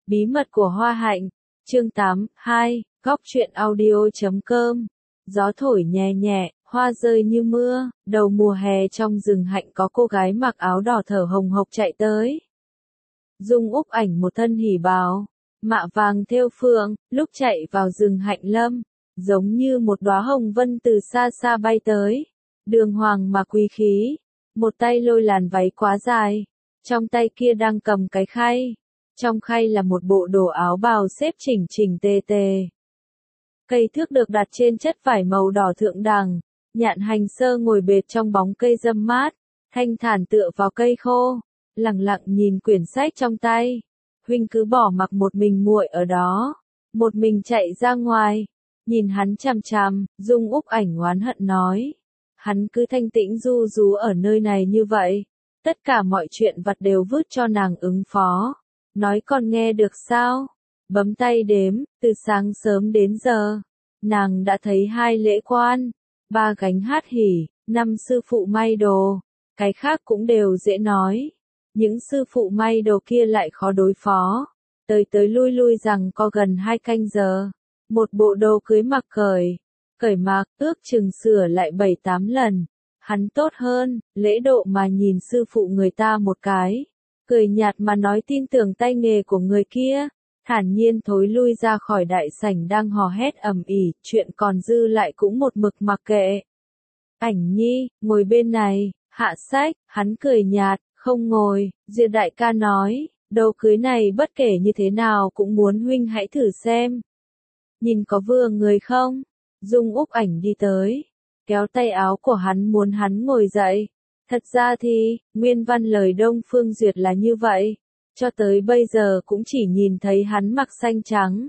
Bí mật của Hoa Hạnh, chương 8, 2, góc truyện audio.com. Gió thổi nhẹ nhẹ, hoa rơi như mưa, đầu mùa hè trong rừng hạnh có cô gái mặc áo đỏ thở hồng hộc chạy tới. Dung Úc Ảnh một thân hỉ bào, mạ vàng thêu phượng, lúc chạy vào rừng hạnh lâm, giống như một đóa hồng vân từ xa xa bay tới. Đường hoàng mà quý khí, một tay lôi làn váy quá dài, trong tay kia đang cầm cái khay. Trong khay là một bộ đồ áo bào xếp chỉnh chỉnh tề tề. Cây thước được đặt trên chất vải màu đỏ thượng đẳng, Nhạn Hành Sơ ngồi bệt trong bóng cây râm mát, thanh thản tựa vào cây khô, lặng lặng nhìn quyển sách trong tay. Huynh cứ bỏ mặc một mình muội ở đó, một mình chạy ra ngoài, nhìn hắn chằm chằm, Dung Úc Ảnh oán hận nói. Hắn cứ thanh tĩnh ru rú ở nơi này như vậy, tất cả mọi chuyện vặt đều vứt cho nàng ứng phó. Nói còn nghe được sao? Bấm tay đếm, từ sáng sớm đến giờ, nàng đã thấy 2 lễ quan, 3 gánh hát hỉ, 5 sư phụ may đồ, cái khác cũng đều dễ nói. Những sư phụ may đồ kia lại khó đối phó, tới tới lui lui rằng có gần 2 canh giờ. Một bộ đồ cưới mặc cởi mặc, ước chừng sửa lại 7-8 lần. Hắn tốt hơn, lễ độ mà nhìn sư phụ người ta một cái, cười nhạt mà nói tin tưởng tay nghề của người kia, thản nhiên thối lui ra khỏi đại sảnh đang hò hét ầm ĩ, chuyện còn dư lại cũng một mực mặc kệ. Ảnh Nhi, ngồi bên này, hạ sách, hắn cười nhạt, không ngồi, Diệp đại ca nói, đồ cưới này bất kể như thế nào cũng muốn huynh hãy thử xem. Nhìn có vừa người không? Dung Úc Ảnh đi tới, kéo tay áo của hắn muốn hắn ngồi dậy. Thật ra thì, nguyên văn lời Đông Phương Duyệt là như vậy, cho tới bây giờ cũng chỉ nhìn thấy hắn mặc xanh trắng.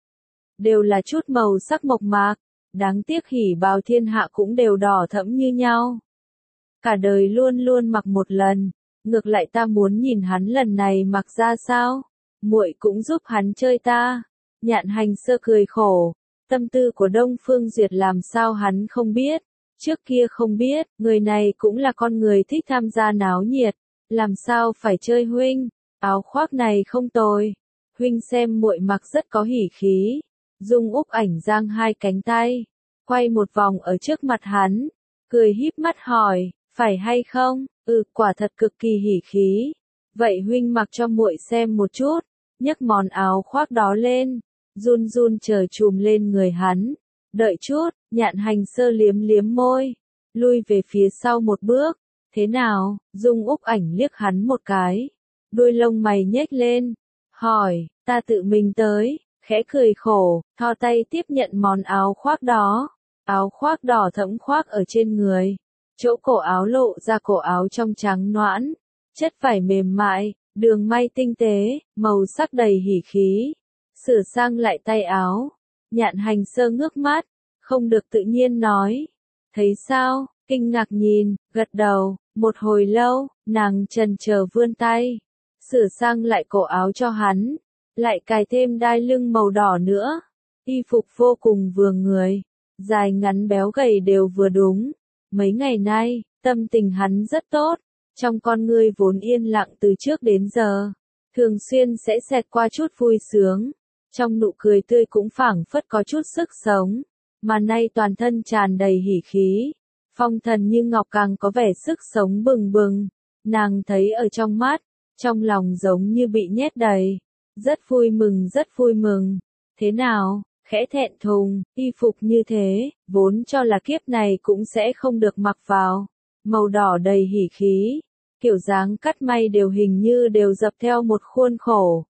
Đều là chút màu sắc mộc mạc, đáng tiếc hỉ bào thiên hạ cũng đều đỏ thẫm như nhau. Cả đời luôn luôn mặc một lần, ngược lại ta muốn nhìn hắn lần này mặc ra sao, muội cũng giúp hắn chơi ta. Nhạn Hành Sơ cười khổ, tâm tư của Đông Phương Duyệt làm sao hắn không biết. Trước kia không biết, người này cũng là con người thích tham gia náo nhiệt, làm sao phải chơi huynh, áo khoác này không tồi, huynh xem muội mặc rất có hỉ khí. Dung Úc Ảnh giang 2 cánh tay, quay một vòng ở trước mặt hắn, cười híp mắt hỏi, phải hay không? Quả thật cực kỳ hỉ khí. Vậy huynh mặc cho muội xem một chút, nhấc món áo khoác đó lên, run run chờ chùm lên người hắn. Đợi chút, Nhạn Hành Sơ liếm liếm môi, lui về phía sau một bước. Thế nào? Dung Úc Ảnh liếc hắn một cái, đuôi lông mày nhếch lên, hỏi, ta tự mình tới, khẽ cười khổ, thò tay tiếp nhận món áo khoác đó. Áo khoác đỏ thẫm khoác ở trên người, chỗ cổ áo lộ ra cổ áo trong trắng nõn, chất vải mềm mại, đường may tinh tế, màu sắc đầy hỉ khí. Sửa sang lại tay áo, Nhạn Hành Sơ ngước mắt, không được tự nhiên nói. Thấy sao? Kinh ngạc nhìn, gật đầu, một hồi lâu, nàng chần chờ vươn tay, sửa sang lại cổ áo cho hắn, lại cài thêm đai lưng màu đỏ nữa. Y phục vô cùng vừa người, dài ngắn béo gầy đều vừa đúng. Mấy ngày nay, tâm tình hắn rất tốt, trong con ngươi vốn yên lặng từ trước đến giờ, thường xuyên sẽ xẹt qua chút vui sướng. Trong nụ cười tươi cũng phảng phất có chút sức sống, mà nay toàn thân tràn đầy hỉ khí, phong thần như ngọc càng có vẻ sức sống bừng bừng. Nàng thấy ở trong mắt, trong lòng giống như bị nhét đầy, rất vui mừng rất vui mừng. Thế nào? Khẽ thẹn thùng, y phục như thế, vốn cho là kiếp này cũng sẽ không được mặc vào, màu đỏ đầy hỉ khí, kiểu dáng cắt may đều hình như đều dập theo một khuôn khổ.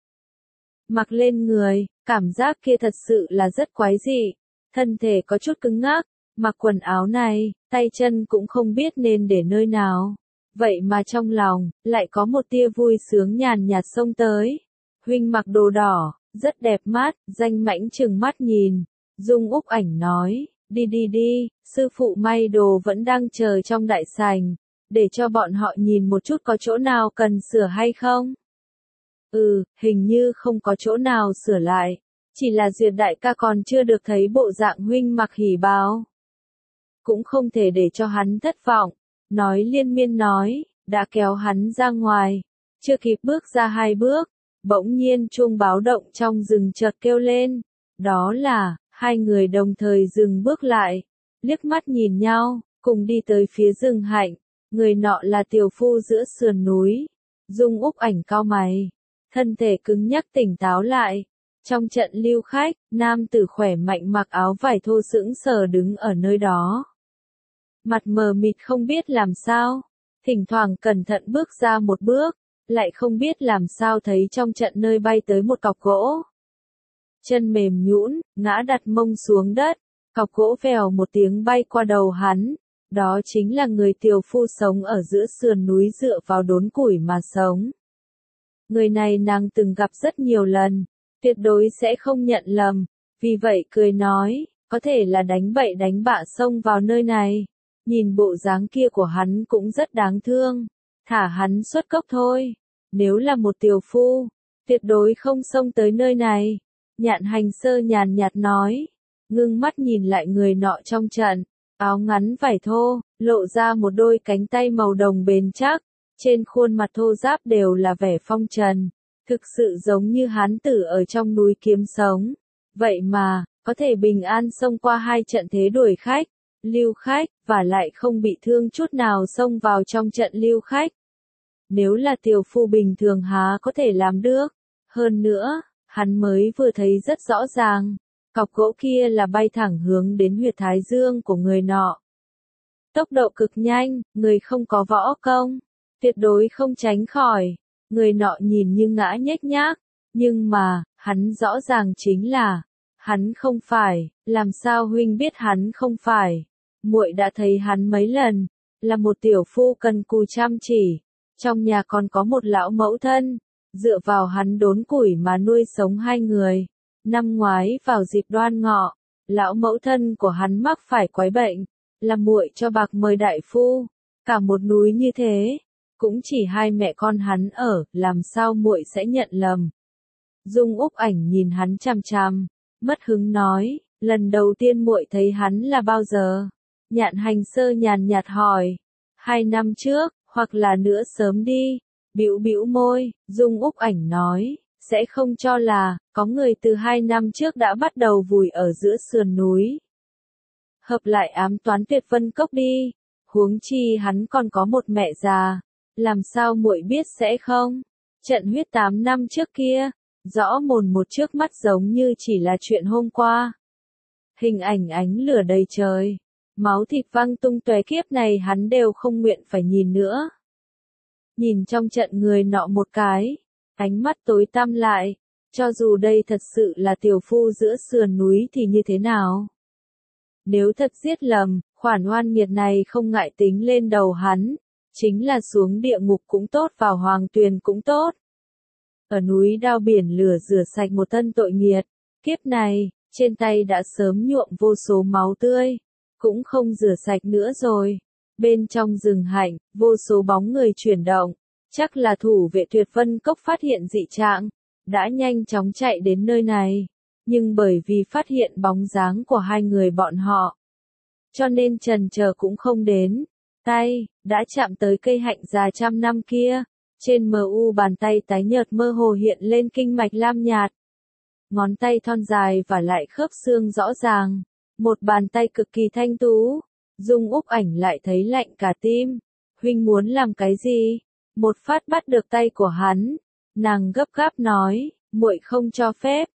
Mặc lên người, cảm giác kia thật sự là rất quái dị, thân thể có chút cứng ngắc, mặc quần áo này, tay chân cũng không biết nên để nơi nào. Vậy mà trong lòng, lại có một tia vui sướng nhàn nhạt xông tới. Huynh mặc đồ đỏ, rất đẹp mắt, Danh Mãnh trừng mắt nhìn. Dung Úc Ảnh nói, đi đi đi, sư phụ may đồ vẫn đang chờ trong đại sảnh, để cho bọn họ nhìn một chút có chỗ nào cần sửa hay không. Hình như không có chỗ nào sửa lại, chỉ là Duyệt đại ca còn chưa được thấy bộ dạng huynh mặc hỉ bào. Cũng không thể để cho hắn thất vọng, nói liên miên nói, đã kéo hắn ra ngoài, chưa kịp bước ra 2 bước, Bỗng nhiên chuông báo động trong rừng chợt kêu lên. Đó là, hai người đồng thời dừng bước lại, liếc mắt nhìn nhau, cùng đi tới phía rừng hạnh. Người nọ là tiểu phu giữa sườn núi. Dung Úc Ảnh cau mày, thân thể cứng nhắc tỉnh táo lại. Trong trận lưu khách, nam tử khỏe mạnh mặc áo vải thô sững sờ đứng ở nơi đó. Mặt mờ mịt không biết làm sao, thỉnh thoảng cẩn thận bước ra một bước, lại không biết làm sao thấy trong trận nơi bay tới một cọc gỗ. Chân mềm nhũn, ngã đặt mông xuống đất, cọc gỗ vèo một tiếng bay qua đầu hắn. Đó chính là người tiểu phu sống ở giữa sườn núi dựa vào đốn củi mà sống. Người này nàng từng gặp rất nhiều lần, tuyệt đối sẽ không nhận lầm, vì vậy cười nói, có thể là đánh bậy đánh bạ xông vào nơi này. Nhìn bộ dáng kia của hắn cũng rất đáng thương, thả hắn xuất cốc thôi. Nếu là một tiểu phu, tuyệt đối không xông tới nơi này. Nhạn Hành Sơ nhàn nhạt nói, ngưng mắt nhìn lại người nọ trong trận, áo ngắn vải thô, lộ ra một đôi cánh tay màu đồng bền chắc, trên khuôn mặt thô ráp đều là vẻ phong trần, thực sự giống như hán tử ở trong núi kiếm sống. Vậy mà, có thể bình an xông qua hai trận thế đuổi khách, lưu khách, và lại không bị thương chút nào xông vào trong trận lưu khách. Nếu là tiểu phu bình thường há có thể làm được. Hơn nữa, hắn mới vừa thấy rất rõ ràng, cọc gỗ kia là bay thẳng hướng đến huyệt thái dương của người nọ. Tốc độ cực nhanh, người không có võ công, tuyệt đối không tránh khỏi. Người nọ nhìn như ngã nhếch nhác, nhưng mà, hắn rõ ràng chính là, hắn không phải. Làm sao huynh biết hắn không phải? Muội đã thấy hắn mấy lần, là một tiểu phu cần cù chăm chỉ, trong nhà còn có một lão mẫu thân, dựa vào hắn đốn củi mà nuôi sống hai người. Năm ngoái vào dịp Đoan Ngọ, lão mẫu thân của hắn mắc phải quái bệnh, là muội cho bạc mời đại phu, cả một núi như thế, cũng chỉ hai mẹ con hắn ở, làm sao muội sẽ nhận lầm? Dung Úc Ảnh nhìn hắn chằm chằm, mất hứng nói, lần đầu tiên muội thấy hắn là bao giờ? Nhạn Hành Sơ nhàn nhạt hỏi, 2 năm trước, hoặc là nữa sớm đi. Bĩu bĩu môi, Dung Úc Ảnh nói, sẽ không cho là, có người từ 2 năm trước đã bắt đầu vùi ở giữa sườn núi. Hợp lại ám toán Tuyệt Vân Cốc đi, huống chi hắn còn có một mẹ già, làm sao muội biết sẽ không? Trận huyết 8 năm trước kia, rõ mồn một trước mắt giống như chỉ là chuyện hôm qua. Hình ảnh ánh lửa đầy trời, máu thịt văng tung tóe, kiếp này hắn đều không nguyện phải nhìn nữa. Nhìn trong trận người nọ một cái, ánh mắt tối tăm lại, cho dù đây thật sự là tiểu phu giữa sườn núi thì như thế nào? Nếu thật giết lầm, khoản oan nghiệt này không ngại tính lên đầu hắn, chính là xuống địa ngục cũng tốt, vào hoàng tuyền cũng tốt. Ở núi đao biển lửa rửa sạch một thân tội nghiệt, kiếp này, trên tay đã sớm nhuộm vô số máu tươi, cũng không rửa sạch nữa rồi. Bên trong rừng hạnh, vô số bóng người chuyển động, chắc là thủ vệ Tuyệt Vân Cốc phát hiện dị trạng, đã nhanh chóng chạy đến nơi này, nhưng bởi vì phát hiện bóng dáng của hai người bọn họ, cho nên chần chờ cũng không đến. Tay, đã chạm tới cây hạnh già trăm năm kia, trên bàn tay tái nhợt mơ hồ hiện lên kinh mạch lam nhạt. Ngón tay thon dài và lại khớp xương rõ ràng, một bàn tay cực kỳ thanh tú. Dung Úc Ảnh lại thấy lạnh cả tim. Huynh muốn làm cái gì? Một phát bắt được tay của hắn, nàng gấp gáp nói, muội không cho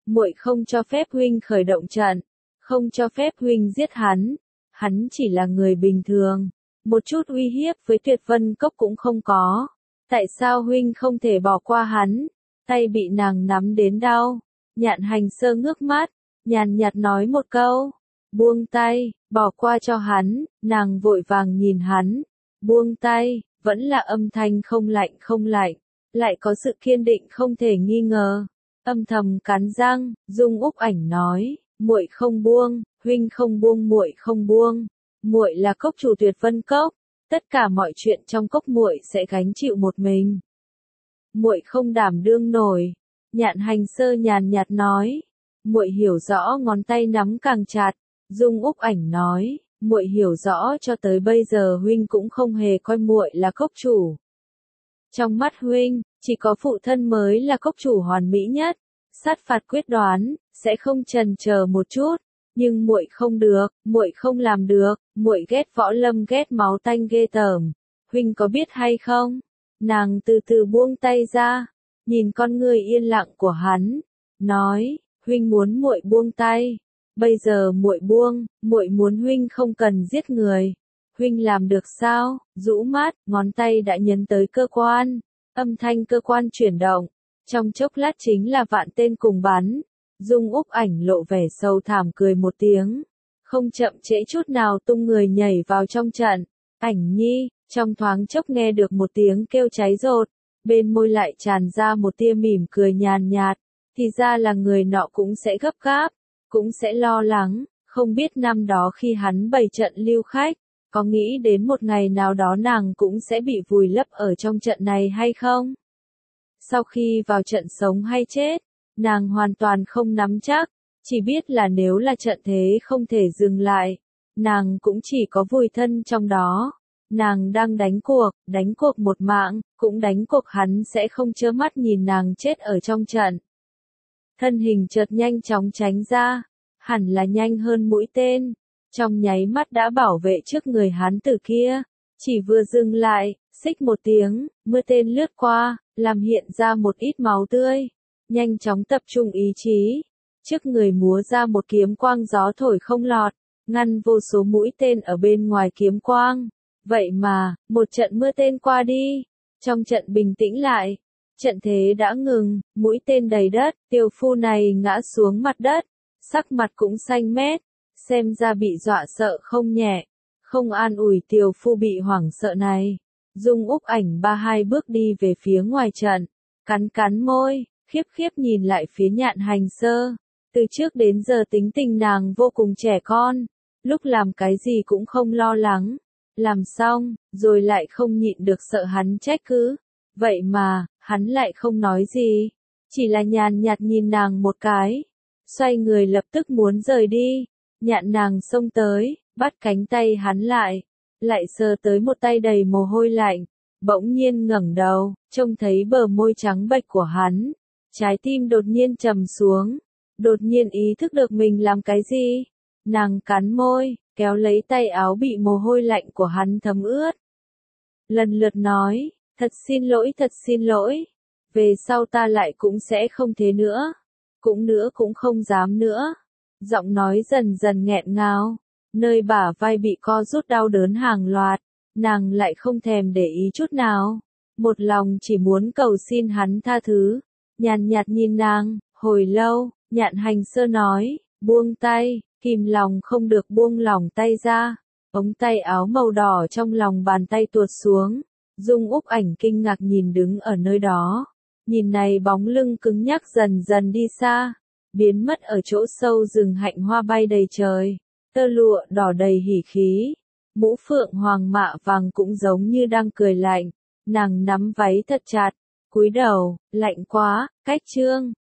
phép huynh khởi động trận, không cho phép huynh giết hắn chỉ là người bình thường, một chút uy hiếp với Tuyệt Vân Cốc cũng không có. Tại sao huynh không thể bỏ qua hắn? Tay bị nàng nắm đến đau. Nhạn Hành Sơ ngước mắt, nhàn nhạt nói một câu, buông tay, bỏ qua cho hắn. Nàng vội vàng nhìn hắn, buông tay, vẫn là âm thanh không lạnh, lại có sự kiên định không thể nghi ngờ. Âm thầm cắn răng, Dung Úc Ảnh nói, muội không buông, huynh không buông, muội không buông. Muội là cốc chủ Tuyệt Vân Cốc, tất cả mọi chuyện trong cốc muội sẽ gánh chịu một mình. Muội không đảm đương nổi. Nhạn Hành Sơ nhàn nhạt nói, muội hiểu rõ. Ngón tay nắm càng chặt. Dung Úc Ảnh nói, muội hiểu rõ, cho tới bây giờ huynh cũng không hề coi muội là cốc chủ. Trong mắt huynh, Chỉ có phụ thân mới là cốc chủ hoàn mỹ nhất, sát phạt quyết đoán, sẽ không chần chờ một chút, nhưng muội không được, muội không làm được, muội ghét võ lâm ghét máu tanh ghê tởm, huynh có biết hay không? Nàng từ từ buông tay ra, nhìn con người yên lặng của hắn, nói, huynh muốn muội buông tay, bây giờ muội buông, muội muốn huynh không cần giết người. Huynh làm được sao? Rũ mắt, ngón tay đã nhấn tới cơ quan. Âm thanh cơ quan chuyển động. Trong chốc lát chính là vạn tên cùng bắn. Dung Úc Ảnh lộ vẻ sâu thảm cười một tiếng. Không chậm trễ chút nào tung người nhảy vào trong trận. Ảnh nhi, trong thoáng chốc nghe được một tiếng kêu cháy rột. Bên môi lại tràn ra một tia mỉm cười nhàn nhạt. Thì ra là người nọ cũng sẽ gấp gáp. Cũng sẽ lo lắng. Không biết năm đó khi hắn bày trận lưu khách. Có nghĩ đến một ngày nào đó nàng cũng sẽ bị vùi lấp ở trong trận này hay không? Sau khi vào trận sống hay chết, nàng hoàn toàn không nắm chắc, chỉ biết là nếu là trận thế không thể dừng lại, nàng cũng chỉ có vùi thân trong đó. Nàng đang đánh cuộc một mạng, cũng đánh cuộc hắn sẽ không trơ mắt nhìn nàng chết ở trong trận. Thân hình chợt nhanh chóng tránh ra, hẳn là nhanh hơn mũi tên. Trong nháy mắt đã bảo vệ trước người hán tử kia, chỉ vừa dừng lại, xích một tiếng, mưa tên lướt qua, làm hiện ra một ít máu tươi, nhanh chóng tập trung ý chí, trước người múa ra một kiếm quang gió thổi không lọt, ngăn vô số mũi tên ở bên ngoài kiếm quang. Vậy mà, một trận mưa tên qua đi, trong trận bình tĩnh lại, trận thế đã ngừng, mũi tên đầy đất, tiểu phu này ngã xuống mặt đất, sắc mặt cũng xanh mét. Xem ra bị dọa sợ không nhẹ, không an ủi tiểu phu bị hoảng sợ này. Dung Úc Ảnh ba hai bước đi về phía ngoài trận, cắn môi, khiếp khiếp nhìn lại phía Nhạn Hành Sơ. Từ trước đến giờ tính tình nàng vô cùng trẻ con, lúc làm cái gì cũng không lo lắng. Làm xong, rồi lại không nhịn được sợ hắn trách cứ. Vậy mà, hắn lại không nói gì, chỉ là nhàn nhạt nhìn nàng một cái, xoay người lập tức muốn rời đi. Nhạn nàng xông tới, bắt cánh tay hắn lại sờ tới một tay đầy mồ hôi lạnh, bỗng nhiên ngẩng đầu, trông thấy bờ môi trắng bệch của hắn, trái tim đột nhiên trầm xuống, đột nhiên ý thức được mình làm cái gì, nàng cắn môi, kéo lấy tay áo bị mồ hôi lạnh của hắn thấm ướt. Lần lượt nói, thật xin lỗi, về sau ta lại cũng sẽ không thế nữa, cũng không dám nữa. Giọng nói dần dần nghẹn ngào, nơi bả vai bị co rút đau đớn hàng loạt, nàng lại không thèm để ý chút nào, một lòng chỉ muốn cầu xin hắn tha thứ. Nhàn nhạt nhìn nàng, hồi lâu, Nhạn Hành Sơ nói, buông tay, kìm lòng không được buông lỏng tay ra, ống tay áo màu đỏ trong lòng bàn tay tuột xuống. Dung Úc Ảnh kinh ngạc nhìn đứng ở nơi đó, nhìn này bóng lưng cứng nhắc dần dần đi xa, biến mất ở chỗ sâu rừng hạnh hoa bay đầy trời, tơ lụa đỏ đầy hỉ khí, mũ phượng hoàng mạ vàng cũng giống như đang cười lạnh, nàng nắm váy thật chặt, cúi đầu, lạnh quá, cách chương.